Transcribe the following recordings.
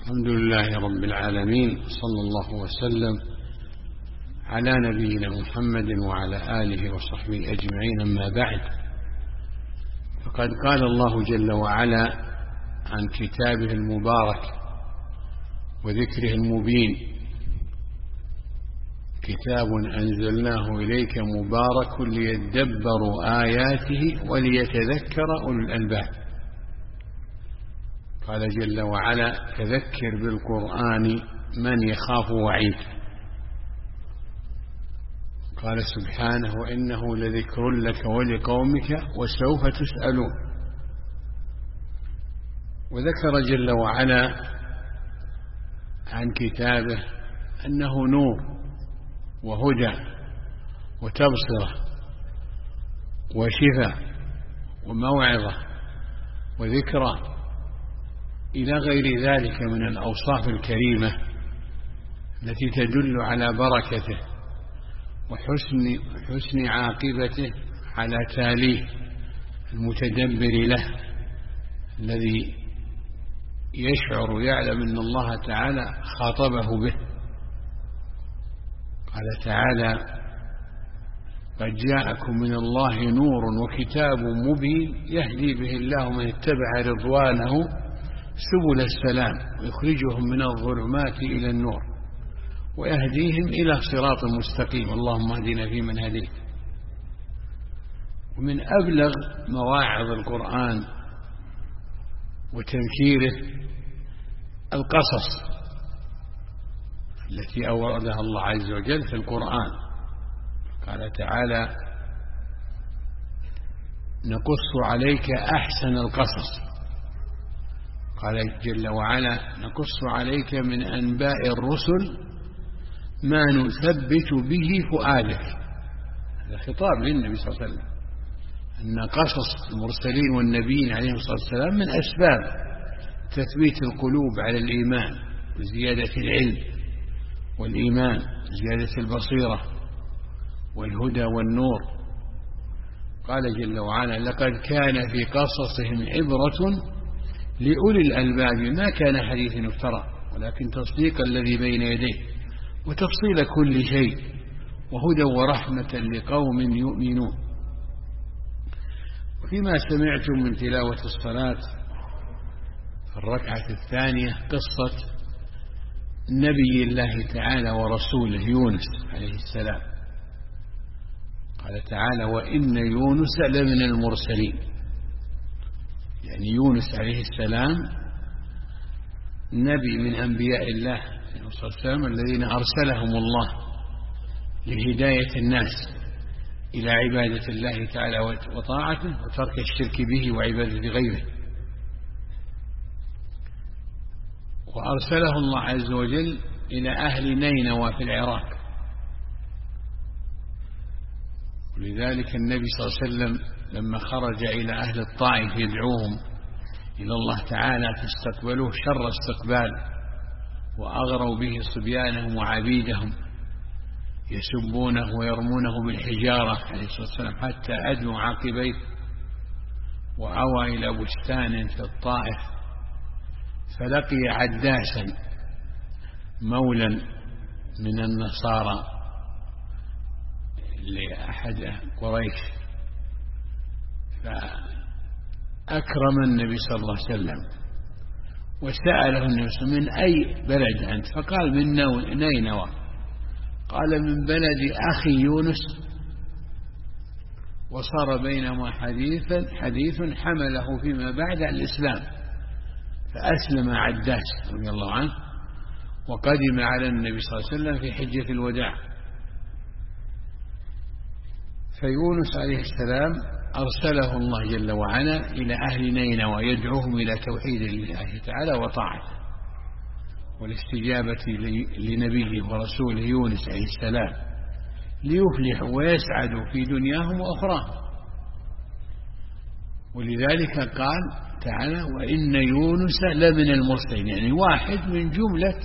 الحمد لله رب العالمين، صلى الله وسلم على نبينا محمد وعلى آله وصحبه أجمعين. أما بعد، فقد قال الله جل وعلا عن كتابه المبارك وذكره المبين: كتاب أنزلناه إليك مبارك ليدبروا آياته وليتذكر أولو الألباب. قال جل وعلا: فذكر بالقرآن من يخاف وعيد. قال سبحانه: وإنه لذكر لك ولقومك وسوف تسألون. وذكر جل وعلا عن كتابه أنه نور وهدى وتبصرة وشفاء وموعظة وذكرى إلى غير ذلك من الأوصاف الكريمة التي تدل على بركته وحسن عاقبته على تاليه المتدبر له، الذي يشعر ويعلم أن الله تعالى خاطبه به. قال تعالى: قد جاءكم من الله نور وكتاب مبين يهدي به الله من اتبع رضوانه سبل السلام ويخرجهم من الظلمات إلى النور ويهديهم إلى صراط مستقيم. اللهم اهدنا فيمن هديت. ومن أبلغ مواعظ القرآن وتذكيره القصص التي أوردها الله عز وجل في القرآن. قال تعالى: نقص عليك أحسن القصص. قال جل وعلا: نقص عليك من أنباء الرسل ما نثبت به فؤادك. هذا خطاب للنبي صلى الله عليه وسلم، أن قصص المرسلين والنبيين عليهم الصلاة والسلام من أسباب تثبيت القلوب على الإيمان وزيادة العلم والإيمان، زيادة البصيرة والهدى والنور. قال جل وعلا: لقد كان في قصصهم عبرة لأولي الألباب ما كان حديث يفترى ولكن تصديق الذي بين يديه وتفصيل كل شيء وهدى ورحمة لقوم يؤمنون. وفيما سمعتم من تلاوة الصلاة في الركعة الثانية قصة نبي الله تعالى ورسوله يونس عليه السلام. قال تعالى: وإن يونس لمن المرسلين. يعني يونس عليه السلام نبي من أنبياء الله صلى الله عليه وسلم الذين أرسلهم الله لهداية الناس إلى عبادة الله تعالى وطاعته وترك الشرك به وعبادة غيره. وأرسله الله عز وجل إلى أهل نينوى في العراق. ولذلك النبي صلى الله عليه وسلم لما خرج إلى أهل الطائف يدعوهم إلى الله تعالى فاستقبلوه شر استقبال وأغروا به صبيانهم وعبيدهم يسبونه ويرمونه بالحجارة عليه الصلاة والسلام حتى أدموا عقبيه، وأوى إلى بستان في الطائف فلقي عداسا مولا من النصارى لأحد قريش، فأكرم النبي صلى الله عليه وسلم وسأله النبي من أي بلد أنت؟ فقال: من نينوى. قال: من بلد أخي يونس. وصار بينهما حديث حمله فيما بعد الإسلام، فأسلم عداس رضي الله عنه وقدم على النبي صلى الله عليه وسلم في حجة الوداع. فيونس عليه السلام أرسله الله جل وعلا إلى أهل نينوى يدعوهم إلى توحيد الله تعالى وطاعته والاستجابة لنبيه ورسوله يونس عليه السلام ليفلحوا ويسعدوا في دنياهم وأخراهم. ولذلك قال تعالى: وإن يونس لمن المرسلين، يعني واحد من جملة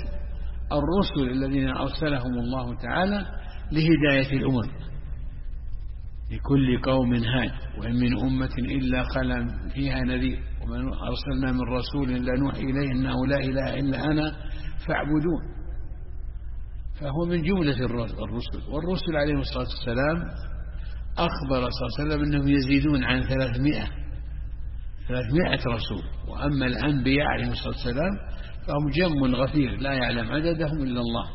الرسل الذين أرسلهم الله تعالى لهداية الأمم. لكل قوم هاد وإن من أمة إلا خلا فيها نذير ومن أرسلنا من رسول إلا نوحي إليه إنه لا إله إلا أنا فاعبدون. فهو من جملة الرسل. والرسل عليهم الصلاة والسلام أخبر صلى الله عليه وسلم أنهم يزيدون عن 300 رسول. وأما الأنبياء عليهم الصلاة والسلام فهم جم غفير لا يعلم عددهم إلا الله.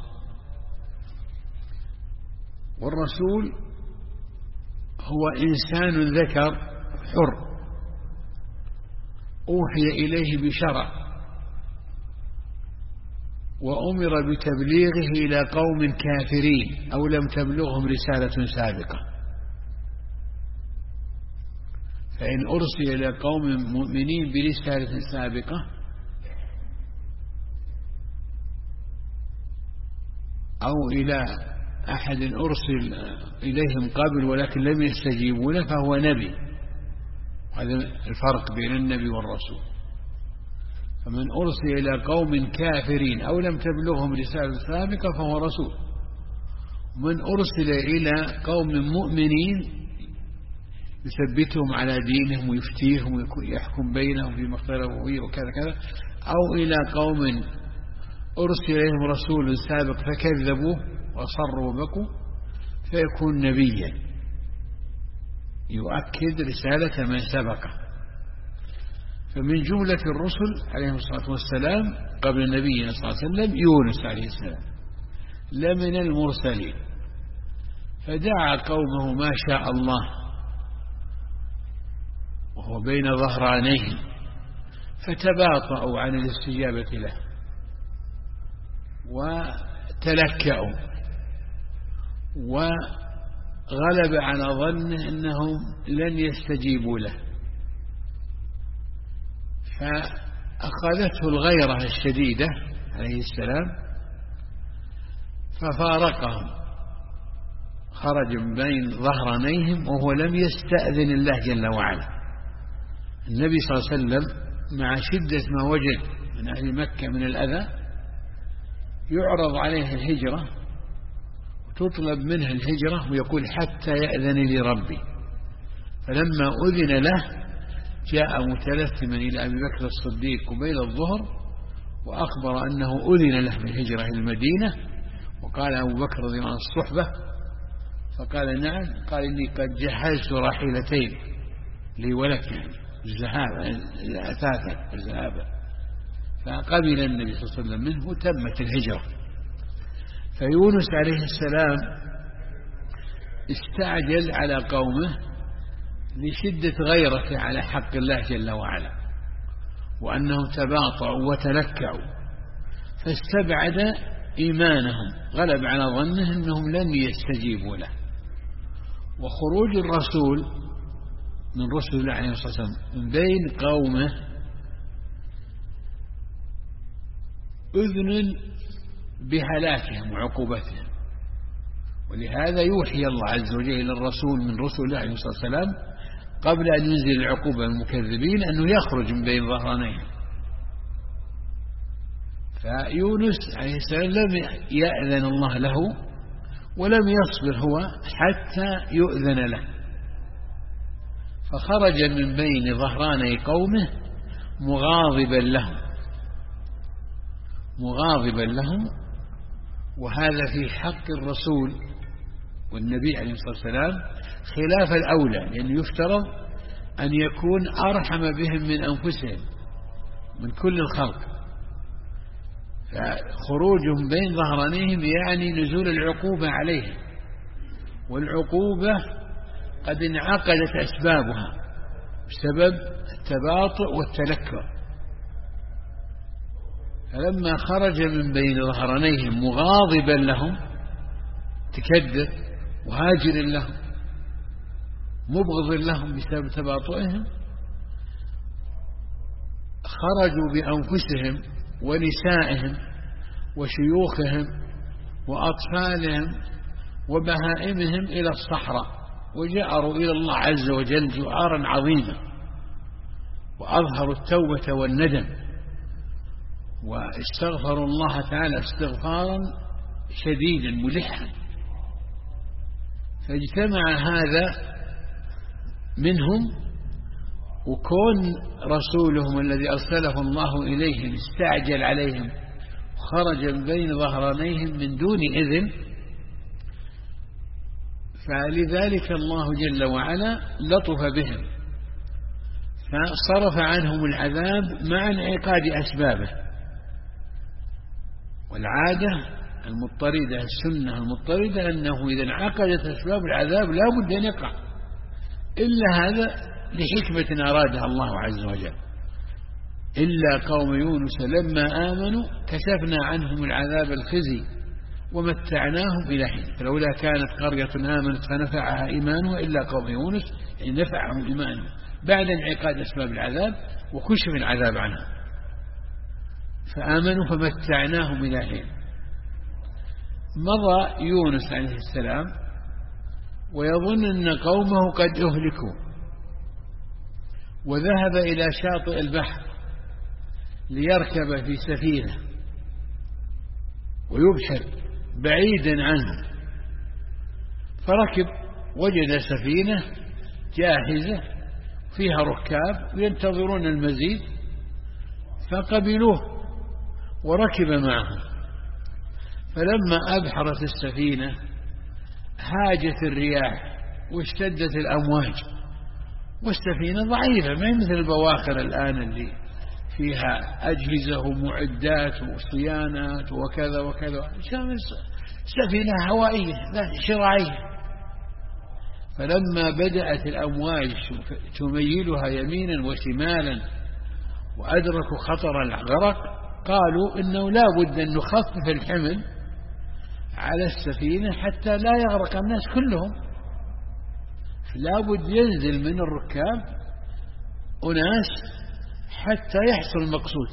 والرسول هو إنسان ذكر حر أوحي إليه بشرع وأمر بتبليغه إلى قوم كافرين أو لم تبلغهم رسالة سابقة. فإن أرسل إلى قوم مؤمنين برسالة سابقة أو إلى أحد أرسل إليهم قبل ولكن لم يستجيبوا له فهو نبي. هذا الفرق بين النبي والرسول. فمن أرسل إلى قوم كافرين أو لم تبلغهم رسالة سابقة فهو رسول. ومن أرسل إلى قوم مؤمنين يثبتهم على دينهم ويفتيهم ويحكم بينهم فيما اختلفوا فيه وكذا كذا، أو إلى قوم أرسل إليهم رسول سابق فكذبوه وصروا وبكوا فيكون نبيا يؤكد رسالة من سبقه. فمن جملة الرسل عليهم الصلاة والسلام قبل نبينا صلى الله عليه وسلم يونس عليه السلام لمن المرسلين، فدعا قومه ما شاء الله وهو بين ظهرانيهم فتباطؤوا عن الاستجابة له وتلكأوا وغلب على ظنه أنهم لن يستجيبوا له، فأخذته الغيرة الشديدة عليه السلام ففارقهم، خرج من بين ظهرانيهم وهو لم يستأذن الله جل وعلا. النبي صلى الله عليه وسلم مع شدة ما وجد من أهل مكة من الأذى يعرض عليه الهجرة وتطلب منه الهجرة ويقول حتى يأذن لي ربي. فلما أذن له جاء متلثما إلى أبي بكر الصديق قبيل الظهر وأخبر أنه أذن له بالهجرة إلى المدينة. وقال أبو بكر رضي الله عنه الصحبة فقال نعم. قال إني قد جهزت راحلتين لي ولك الذهاب. فقبل النبي صلى الله عليه وسلم منه وتمت الهجرة. فيونس عليه السلام استعجل على قومه لشدة غيرته على حق الله جل وعلا وأنهم تباطؤوا وتلكعوا، فاستبعد إيمانهم، غلب على ظنه أنهم لن يستجيبوا له. وخروج الرسول من رسل الله عليه الصلاة والسلام من بين قومه أذن بهلاكهم وعقوبتهم، ولهذا يوحي الله عز وجل إلى الرسول من رسل الله عليه الصلاة والسلام قبل أن ينزل العقوبة المكذبين أنه يخرج من بين ظهرانيه. فيونس عليه السلام لم يأذن الله له ولم يصبر هو حتى يؤذن له، فخرج من بين ظهراني قومه مغاضبا لهم. وهذا في حق الرسول والنبي عليه الصلاة والسلام خلاف الأولى، لأنه يفترض أن يكون أرحم بهم من أنفسهم من كل الخلق. فخروجهم بين ظهرانيهم يعني نزول العقوبة عليهم، والعقوبة قد انعقدت أسبابها بسبب التباطؤ والتلكؤ. فلما خرج من بين ظهرانيهم مغاضبا لهم تكدر وهاجر لهم مبغض لهم بسبب تباطؤهم، خرجوا بأنفسهم ونسائهم وشيوخهم وأطفالهم وبهائمهم إلى الصحراء وجأروا إلى الله عز وجل جؤارا عظيما، وأظهروا التوبة والندم واستغفروا الله تعالى استغفارا شديدا ملحا. فاجتمع هذا منهم، وكون رسولهم الذي أرسله الله إليهم استعجل عليهم خرج من بين ظهرانيهم من دون إذن، فلذلك الله جل وعلا لطف بهم فصرف عنهم العذاب مع انعقاد أسبابه. والعادة المضطردة، السنة المضطردة، أنه إذا انعقدت أسباب العذاب لا بد أن يقع، إلا هذا لحكمة أرادها الله عز وجل. إلا قوم يونس لما آمنوا كشفنا عنهم العذاب الخزي ومتعناهم إلى حين. فلولا كانت قرية آمنت فنفعها إيمانها إلا قوم يونس، يعني نفعهم إيمانهم بعد انعقاد أسباب العذاب وكشف العذاب عنها، فآمنوا فمتعناهم إلى حين. مضى يونس عليه السلام ويظن أن قومه قد أهلكوا، وذهب إلى شاطئ البحر ليركب في سفينة ويبحر بعيدا عنه، فركب وجد سفينة جاهزة فيها ركاب وينتظرون المزيد، فقبلوه وركب معهم. فلما أبحرت السفينة هاجت الرياح واشتدت الأمواج، والسفينة ضعيفة ما هي مثل البواخر الآن اللي فيها أجهزة ومعدات وصيانات وكذا وكذا، سفينة هوائية شراعية. فلما بدأت الأمواج تميلها يمينا وشمالا وأدركوا خطر الغرق قالوا إنه لا بد أن نخفف الحمل على السفينة حتى لا يغرق الناس كلهم، لا بد ينزل من الركاب أناس حتى يحصل المقصود.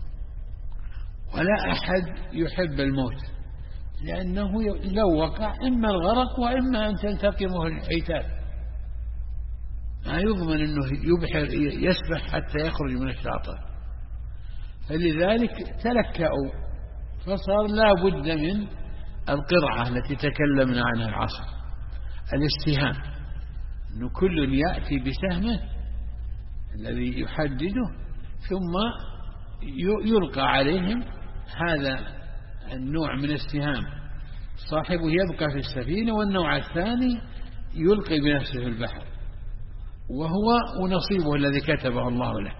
ولا أحد يحب الموت، لأنه لو وقع إما الغرق وإما أن تلتقمه الحيتان، ما يضمن أنه يبحر يسبح حتى يخرج من الشاطئ. فلذلك تلكأوا، فصار لا بد من القرعة التي تكلمنا عنها العصر، الاستهام، أنه كل يأتي بسهمه الذي يحدده ثم يلقى عليهم هذا النوع من السهام، صاحبه يبقى في السفينة والنوع الثاني يلقي بنفسه في البحر، وهو ونصيبه الذي كتبه الله له.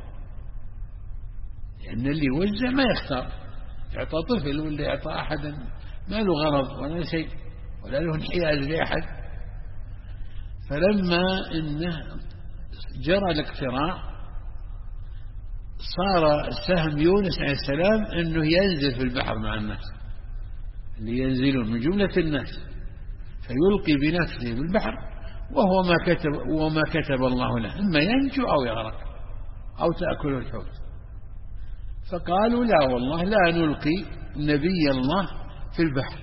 لأن اللي يوزع ما يختار، يعطى طفل ولا يعطى أحدا ما له غرض ولا شيء ولا له انحياز لأحد. فلما إنه جرى الاقتراع صار سهم يونس عليه السلام أنه ينزل في البحر مع الناس اللي ينزلون من جملة الناس، فيلقي بنفسه في البحر وما كتب الله له، إما ينجو أو يغرق أو تأكله الحوت. فقالوا لا والله لا نلقي نبي الله في البحر.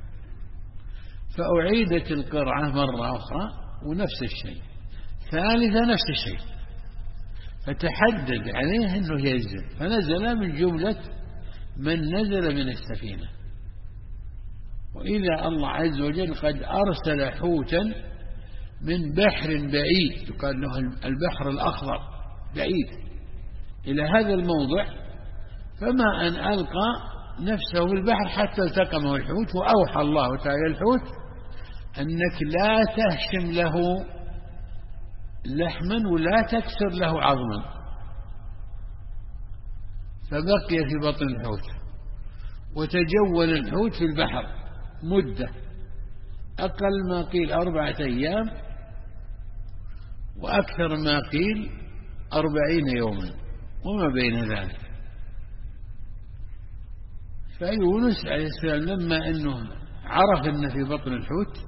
فأعيدت القرعة مرة أخرى ونفس الشيء، ثالثة نفس الشيء، فتحدد عليه أنه ينزل، فنزل من جملة من نزل من السفينة. وإذا الله عز وجل قد أرسل حوتا من بحر بعيد يقال له البحر الأخضر بعيد إلى هذا الموضع، فما أن ألقى نفسه في البحر حتى التقمه الحوت. وأوحى الله تعالى الحوت أنك لا تهشم له لحما ولا تكسر له عظما، فبقي في بطن الحوت. وتجول الحوت في البحر مدة أقل ما قيل 4 أيام، وأكثر ما قيل 40 يوما وما بين ذلك. فيونس عليه السلام لما أنه عرف أنه في بطن الحوت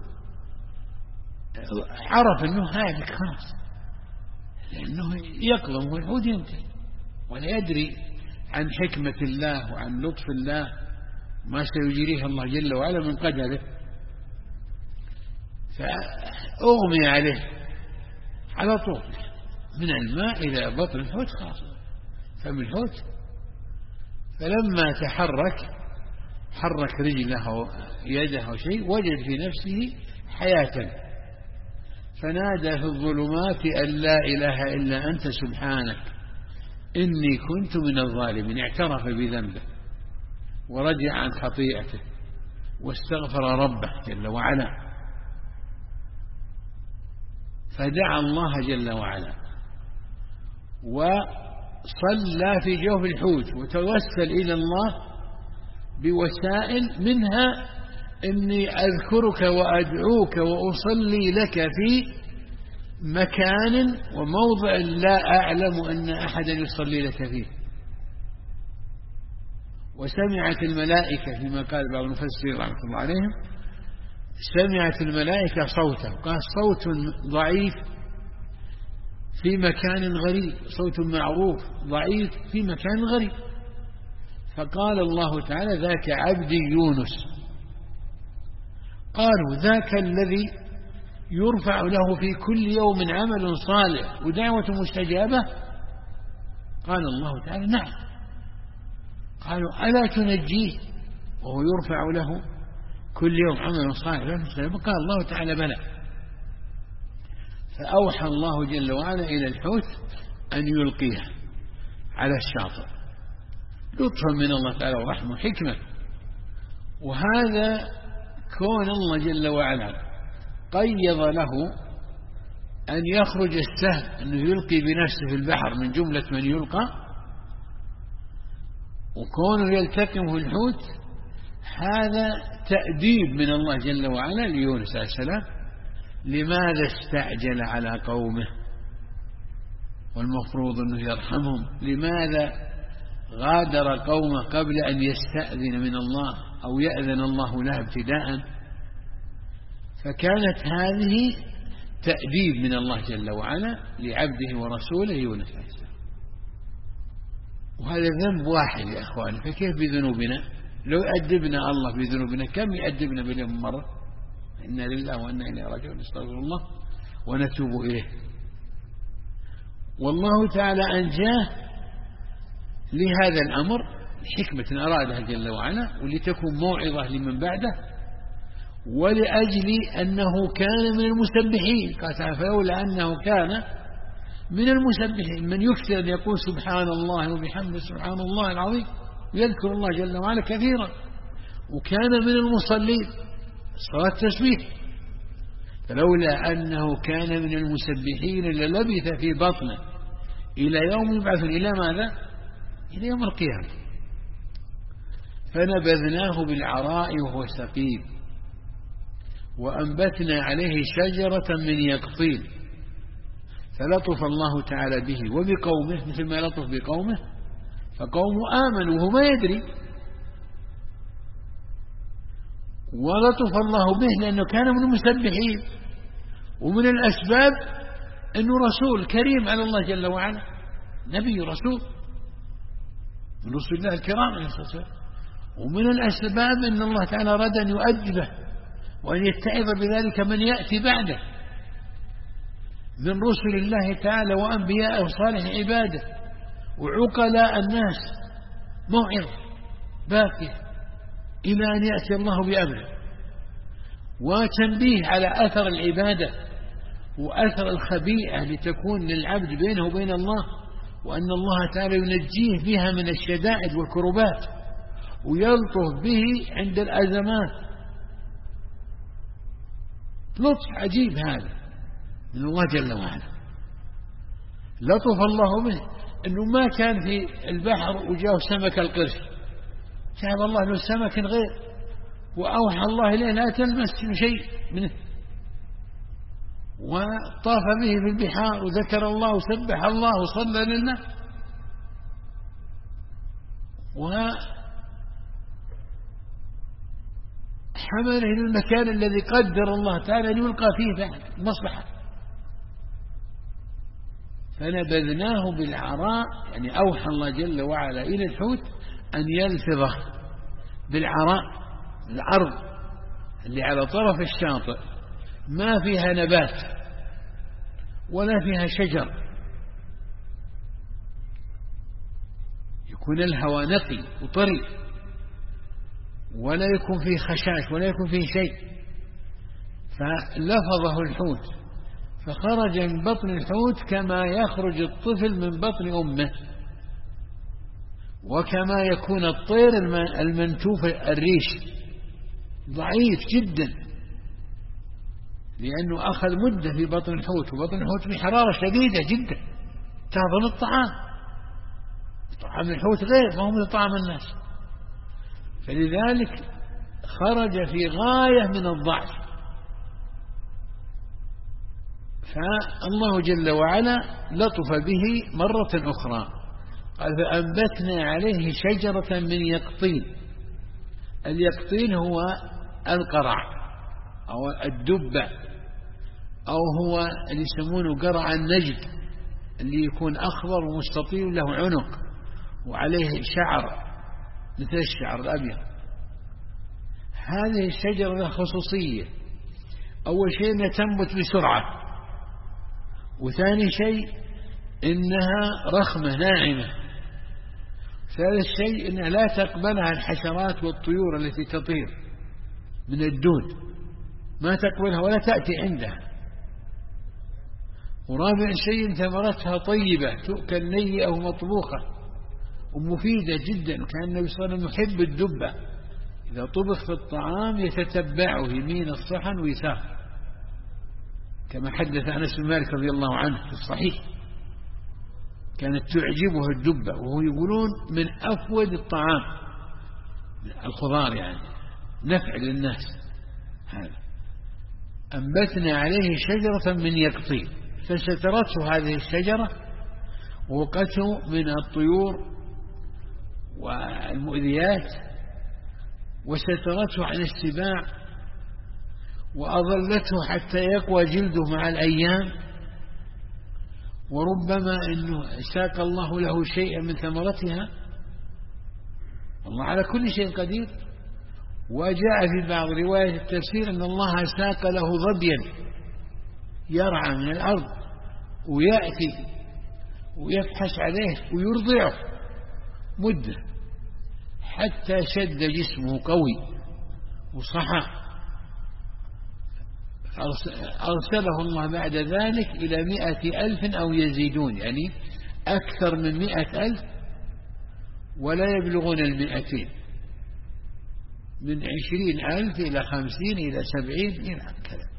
عرف أنه هالك خلاص، لأنه يقلم والحوت ينتهي، ولا يدري عن حكمة الله وعن لطف الله ما سيجريه الله جل وعلا من قدره. فأغمي عليه على طول من الماء إلى بطن الحوت خلاص فم الحوت. فلما حرك رجله يده شيء وجد في نفسه حياة، فنادى في الظلمات أن لا إله إلا أنت سبحانك إني كنت من الظالمين. اعترف بذنبه ورجع عن خطيئته واستغفر ربه جل وعلا، فدعا الله جل وعلا وصلى في جوف الحوت وتوسل إلى الله بوسائل، منها إني أذكرك وأدعوك وأصلي لك في مكان وموضع لا أعلم أن أحدا يصلي لك فيه. وسمعت الملائكة فيما قال بعض المفسرين رحمة الله عليهم، سمعت الملائكة صوته، قال صوت ضعيف في مكان غريب، صوت معروف ضعيف في مكان غريب. فقال الله تعالى ذاك عبدي يونس. قالوا ذاك الذي يرفع له في كل يوم عمل صالح ودعوة مستجابة؟ قال الله تعالى نعم. قالوا ألا تنجيه وهو يرفع له كل يوم عمل صالح ودعوة مستجابة؟ قال الله تعالى بلى. فأوحى الله جل وعلا إلى الحوت أن يلقيه على الشاطئ لطفا من الله تعالى ورحمة وحكمة. وهذا كون الله جل وعلا قيض له أن يخرج السهم أنه يلقي بنفسه في البحر من جملة من يلقى، وكونه يلتقمه الحوت، هذا تأديب من الله جل وعلا ليونس عليه السلام. لماذا استعجل على قومه والمفروض أنه يرحمهم؟ لماذا غادر قومه قبل أن يستأذن من الله أو يأذن الله له ابتداء؟ فكانت هذه تأديب من الله جل وعلا لعبده ورسوله يونس عليه السلام. وهذا ذنب واحد يا أخواني، فكيف بذنوبنا؟ لو أدبنا الله بذنوبنا كم يأدبنا باليوم مرة؟ إنا لله وإنا إليه راجعون، نستغفر الله ونتوب إليه. والله تعالى أنجاه لهذا الأمر حكمة أرادها جل وعلا، ولتكون موعظة لمن بعده، ولأجل أنه كان من المسبحين. قال تعالى فلولا أنه كان من المسبحين، من يكثر أن يقول سبحان الله وبحمده سبحان الله العظيم، ويذكر الله جل وعلا كثيرا، وكان من المصلين صلاة تسبيح. فلولا أنه كان من المسبحين للبث في بطنه إلى يوم يبعث، إلى ماذا؟ إلى يوم القيامة. فنبذناه بالعراء وهو سقيم وأنبتنا عليه شجرة من يقطين، فلطف الله تعالى به وبقومه مثل ما لطف بقومه، فقومه آمنوا وهو ما يدري، ولطف الله به لأنه كان من المسبحين. ومن الأسباب أنه رسول كريم على الله جل وعلا، نبي رسول من رسل الله الكرام عليه الصلاة والسلام. ومن الأسباب أن الله تعالى أراد أن يؤدبه وأن يتعظ بذلك من يأتي بعده من رسل الله تعالى وأنبياء وصالح عباده وعقلاء الناس، موعظة باقية إلى أن يأتي الله بأمره، وتنبيه على أثر العبادة وأثر الخبيئة لتكون للعبد بينه وبين الله، وأن الله تعالى ينجيه بها من الشدائد والكربات ويلطف به عند الأزمات. لطف عجيب هذا من الله جل وعلا. لطف الله به أنه ما كان في البحر وجاء سمك القرش، جاب الله له سمك غير، وأوحى الله إليه لا تلمس شيء منه، وطاف به في البحار وذكر الله وسبح الله وصلى لله، وحمله للمكان الذي قدر الله تعالى أن يلقى فيه بعد مصلحة. فنبذناه بالعراء، يعني أوحى الله جل وعلا إلى الحوت أن يلفظه بالعراء، الأرض اللي على طرف الشاطئ ما فيها نبات ولا فيها شجر، يكون الهواء نقي وطري ولا يكون فيه خشاش ولا يكون فيه شيء. فلفظه الحوت فخرج من بطن الحوت كما يخرج الطفل من بطن أمه، وكما يكون الطير المنتوف الريش ضعيف جدا، لأنه أخذ مدة في بطن الحوت، وبطن الحوت بحرارة شديدة جدا تهضم الطعام. طعام الحوت غير، ما هو من طعام الناس، فلذلك خرج في غاية من الضعف. فالله جل وعلا لطف به مرة أخرى، قال فأنبتنا عليه شجرة من يقطين. اليقطين هو القرع أو الدبة، أو هو اللي يسمونه قرع النجد، اللي يكون أخضر ومستطيل له عنق وعليه شعر مثل الشعر الأبيض. هذه الشجرة لها خصوصية، أول شيء أنها تنبت بسرعة، وثاني شيء إنها رخمة ناعمة، ثالث شيء إنها لا تقبلها الحشرات والطيور التي تطير من الدود، ما تقبلها ولا تأتي عندها. ورابع شيء ثمرتها طيبة تؤكل نيئة أو مطبوخة ومفيدة جدا. كان النبي صلى الله عليه وسلم يحب الدبة، إذا طبخ في الطعام يتتبعه يمين الصحن ويسار، كما حدث أنس بن مالك رضي الله عنه في الصحيح، كانت تعجبه الدبة، وهو يقولون من أفود الطعام الخضار، يعني نفع للناس. هذا أنبتنا عليه شجرة من يقطين، فسترته هذه الشجرة ووقته من الطيور والمؤذيات، وسترته عن السباع، وأظلته حتى يقوى جلده مع الأيام. وربما أنه ساق الله له شيئا من ثمرتها، الله على كل شيء قدير. وجاء في بعض رواية التفسير أن الله ساق له ظبيا يرعى من الأرض ويأتي ويفحش عليه ويرضعه مدة حتى شد جسمه قوي وصحى. أرسله الله بعد ذلك إلى 100,000 أو يزيدون، يعني أكثر من 100,000 ولا يبلغون 200، من 20,000 إلى 50 إلى 70 إلى كذا.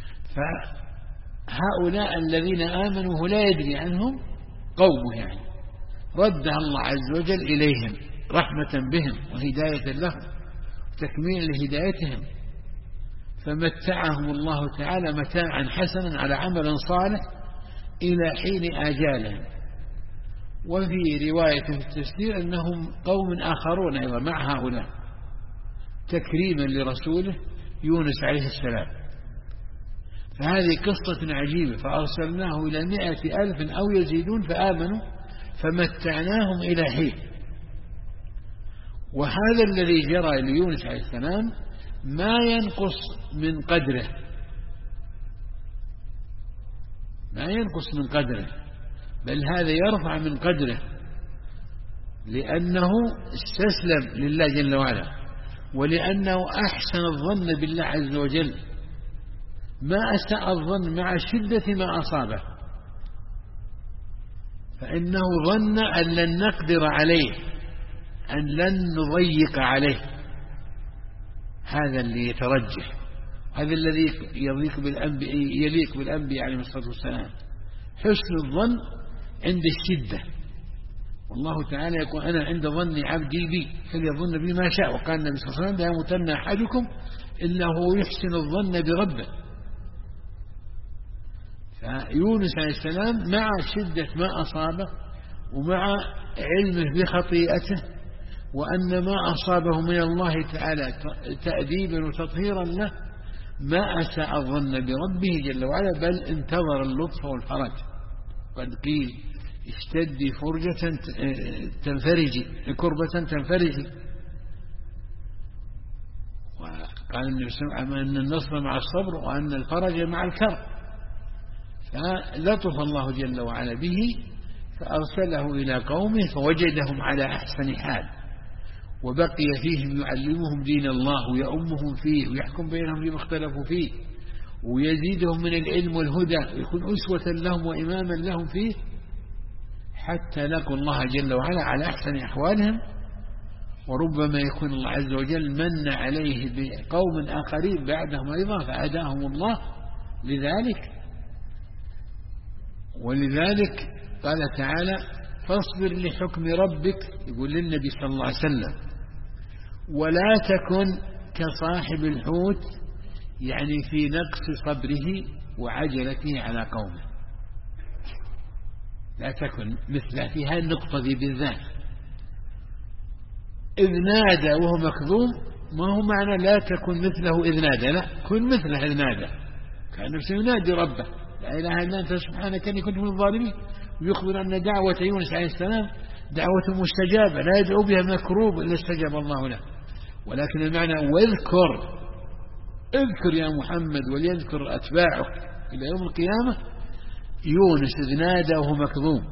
فهؤلاء الذين آمنوا لا يدري عنهم قومه، يعني ردها الله عز وجل إليهم رحمة بهم وهداية لهم وتكميل لهدايتهم، فمتعهم الله تعالى متاعا حسنا على عمل صالح إلى حين آجالهم. وفي رواية في التفسير أنهم قوم آخرون أيضا مع هؤلاء تكريما لرسوله يونس عليه السلام. فهذه قصة عجيبة، فأرسلناه إلى 100,000 أو يزيدون فآمنوا فمتعناهم إلى حين. وهذا الذي جرى ليونس عليه السلام ما ينقص من قدره، ما ينقص من قدره، بل هذا يرفع من قدره، لأنه استسلم لله جل وعلا، ولأنه أحسن الظن بالله عز وجل، ما أساء الظن مع شدة ما أصابه، فإنه ظن أن لن نقدر عليه، أن لن نضيق عليه. هذا اللي يترجح، هذا الذي يليق بالأنبياء عليه الصلاة والسلام، حسن الظن عند الشدة. والله تعالى يقول أنا عند ظن عبدي بي فليظن بي ما شاء. وقال النبي صلى الله عليه وسلم لا يموتن أحدكم إلا هو يحسن الظن بربه. فيونس عليه السلام مع شدة ما أصابه ومع علمه بخطيئته وأن ما أصابه من الله تعالى تأديبا وتطهيرا له، ما أساء الظن بربه جل وعلا، بل انتظر اللطف والفرج. قد قيل اشتدي فرجة تنفرجي، كربة تنفرجي. وقال النبي صلى الله عليه وسلم أن النصر مع الصبر وأن الفرج مع الكرب. فلطف الله جل وعلا به فأرسله إلى قومه فوجدهم على أحسن حال، وبقي فيهم يعلمهم دين الله ويؤمهم فيه ويحكم بينهم فيما اختلفوا فيه ويزيدهم من العلم والهدى ويكون أسوة لهم وإماما لهم فيه، حتى لقوا الله جل وعلا على أحسن أحوالهم. وربما يكون الله عز وجل من عليه بقوم آخرين بعدهم أيضا فأداهم الله لذلك. ولذلك قال تعالى: فاصبر لحكم ربك، يقول للنبي صلى الله عليه وسلم، ولا تكن كصاحب الحوت، يعني في نقص صبره وعجلته على قومه، لا تكن مثله في هذه النقطة دي بالذات. إذ نادى وهو مكظوم، ما هو معنى لا تكن مثله إذ نادى، لا، كن مثله إذ نادى، كان نفسه ينادي ربه: لا إله إلا أنت سبحانك إني كنت من الظالمين. ويخبر أن دعوة يونس عليه السلام دعوة مستجابة لا يدعو بها مكروب إلا استجاب الله له. ولكن المعنى واذكر، اذكر يا محمد وليذكر أتباعك إلى يوم القيامة يونس إذ نادى وهو مكظوم،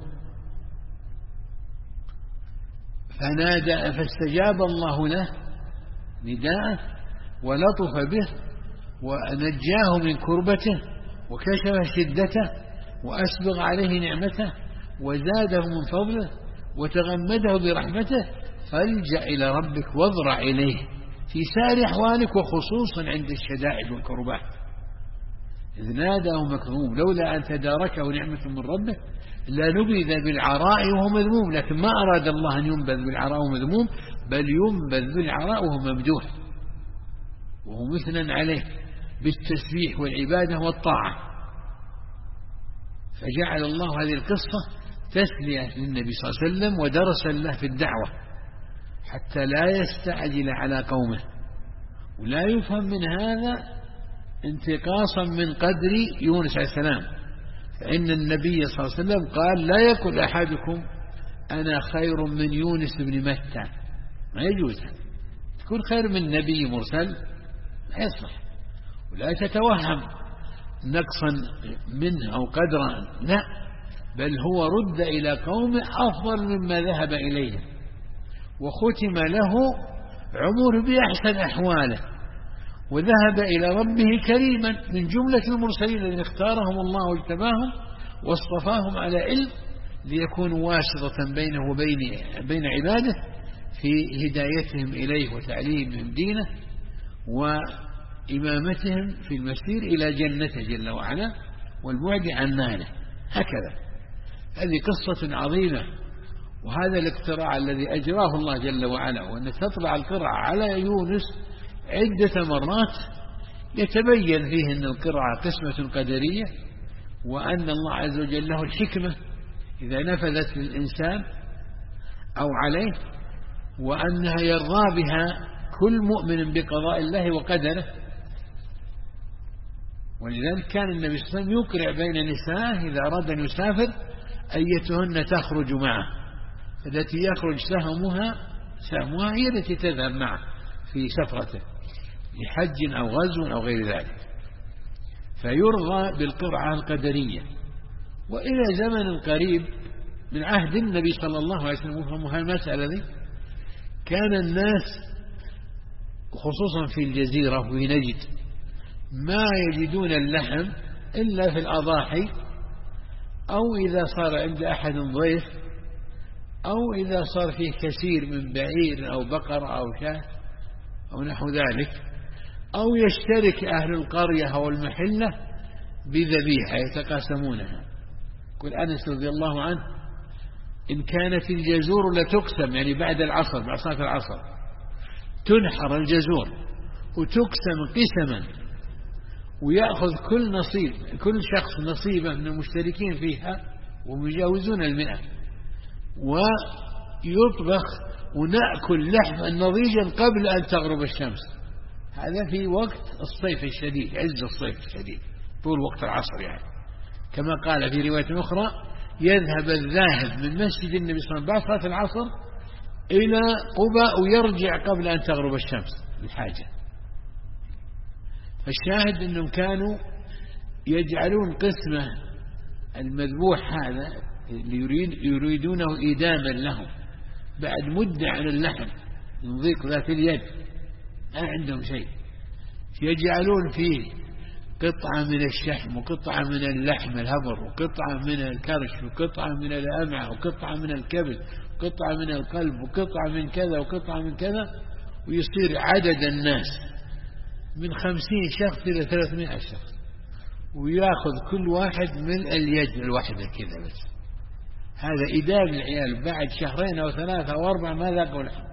فنادى فاستجاب الله له نداءه ولطف به ونجاه من كربته وكشف شدته وأسبغ عليه نعمته وزاده من فضله وتغمده برحمته، فالجأ إلى ربك واضرع إليه في سائر أحوالك وخصوصا عند الشدائد والكربات. إذ ناداه مكظوم لولا أن تداركه نعمة من ربه لنبذ بالعراء وهو مذموم، لكن ما أراد الله أن ينبذ بالعراء وهو مذموم، بل ينبذ بالعراء وهو ممدوح وهو مثنى عليه بالتسبيح والعبادة والطاعة. فجعل الله هذه القصة تسلية للنبي صلى الله عليه وسلم ودرسا له في الدعوة حتى لا يستعجل على قومه. ولا يفهم من هذا انتقاصا من قدر يونس عليه السلام، فإن النبي صلى الله عليه وسلم قال: لا يقل أحدكم أنا خير من يونس بن متى، ما يجوز تكون خير من نبي مرسل، لا يصلح. ولا تتوهم نقصا منه أو قدرا، لا، بل هو رد إلى قومه أفضل مما ذهب إليه، وختم له عمره بأحسن أحواله، وذهب إلى ربه كريما من جملة المرسلين الذين اختارهم الله واجتباهم واصطفاهم على علم ليكونوا واسطة بينه وبين عباده في هدايتهم إليه وتعليمهم دينه وإمامتهم في المسير إلى جنته جل وعلا والبعد عن ناره. هكذا هذه قصة عظيمة. وهذا الاقتراع الذي أجراه الله جل وعلا، وأن تطلع القرعة على يونس عدة مرات يتبين فيه أن القرعة قسمة قدرية، وأن الله عز وجل له الحكمة إذا نفذت للإنسان أو عليه، وأنها يرضى بها كل مؤمن بقضاء الله وقدره. ولذلك كان النبي صلى الله عليه وسلم يقرع بين نسائه إذا أراد أن يسافر أيتهن تخرج معه، التي يخرج سهمها هي التي تذهب معه في سفرته لحج أو غزو أو غير ذلك، فيرضى بالقرعة القدرية. وإلى زمن قريب من عهد النبي صلى الله عليه وسلم وفهموا المسألة دي، كان الناس خصوصا في الجزيرة وفي نجد ما يجدون اللحم إلا في الأضاحي، أو إذا صار عند أحد ضيف، أو إذا صار فيه كثير من بعير أو بقر أو شاة أو نحو ذلك، أو يشترك أهل القرية أو المحلة بذبيحة يتقاسمونها. يقول أنس رضي الله عنه: إن كانت الجزور لتقسم، يعني بعد العصر، بعد صلاة العصر تنحر الجزور وتقسم قسما، ويأخذ كل شخص نصيبه من المشتركين فيها ومجاوزون 100، ويطبخ ونأكل لحما نضيجا قبل أن تغرب الشمس. هذا في وقت الصيف الشديد، عز الصيف الشديد، طول وقت العصر يعني. كما قال في رواية أخرى: يذهب الذاهب من مسجد النبي صلى الله عليه وسلم بعد صلاة العصر إلى قباء ويرجع قبل أن تغرب الشمس للحاجة. فالشاهد أنهم كانوا يجعلون قسمة المذبوح هذا يريدونه إداما لهم بعد مدة عن اللحم من ضيق ذات اليد، ما عندهم شيء، يجعلون فيه قطعة من الشحم وقطعة من اللحم الهبر وقطعة من الكرش وقطعة من الأمعاء وقطعة من الكبد وقطعة من القلب وقطعة من كذا وقطعة من كذا، ويصير عدد الناس من 50 شخص إلى 300 شخص، ويأخذ كل واحد من اليد الواحدة كذا بس. هذا إدام العيال بعد شهرين أو 3 أو 4 ما ذاقوا لحم.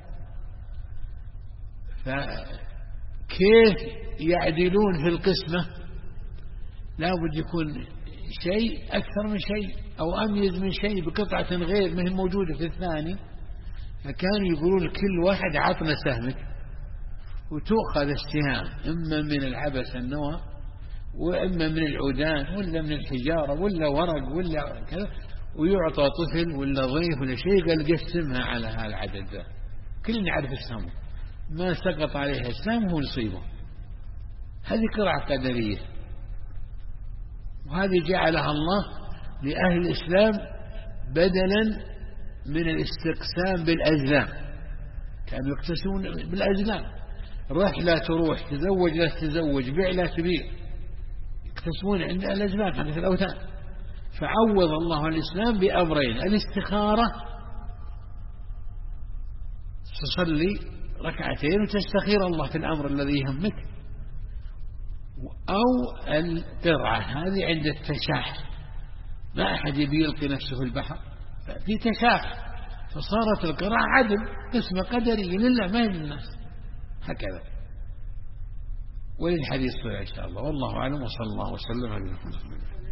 فكيف يعدلون في القسمة؟ لا بد يكون شيء أكثر من شيء أو أميز من شيء بقطعة غير ما هي موجودة في الثاني. فكانوا يقولون كل واحد عطنا سهمك، وتؤخذ السهام إما من العبس النوى وإما من العودان ولا من الحجارة ولا ورق ولا كذا، ويعطى طفل ولا ضيف ولا شيء قال قسمها على هالعدد ذا. كلنا نعرف السهم، ما سقط عليه السهم هو نصيبه. هذه قرعة قدرية، وهذه جعلها الله لأهل الإسلام بدلا من الاستقسام بالأزلام. كانوا يقتسمون بالأزلام، رحلة تروح، تزوج لا تتزوج، بيع لا تبيع، يقتسمون عند الأزلام حق الأوثان. فعوض الله الإسلام بأمرين: الاستخارة، تصلي ركعتين وتستخير الله في الأمر الذي يهمك، أو القرعة هذه عند التشاح، ما أحد يبي يلقي نفسه في البحر، في تشاح، فصارت القرعة عدل، قسمة قدرية لله ما هي للناس، هكذا. وللحديث إن شاء الله، والله أعلم، وصلى الله وسلم على محمد.